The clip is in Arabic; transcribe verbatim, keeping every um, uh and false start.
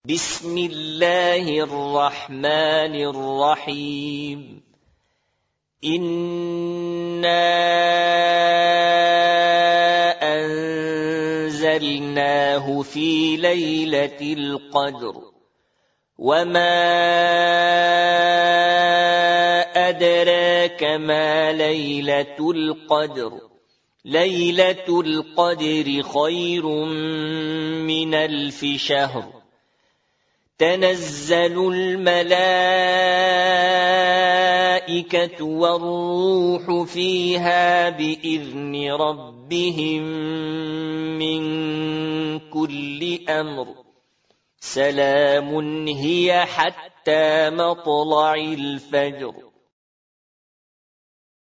بسم الله الرحمن الرحيم إنا أنزلناه في ليلة القدر وما أدراك ما ليلة القدر ليلة القدر خير من ألف شهر تنزل الملائكة والروح فيها بإذن ربهم من كل أمر سلام هي حتى مطلع الفجر.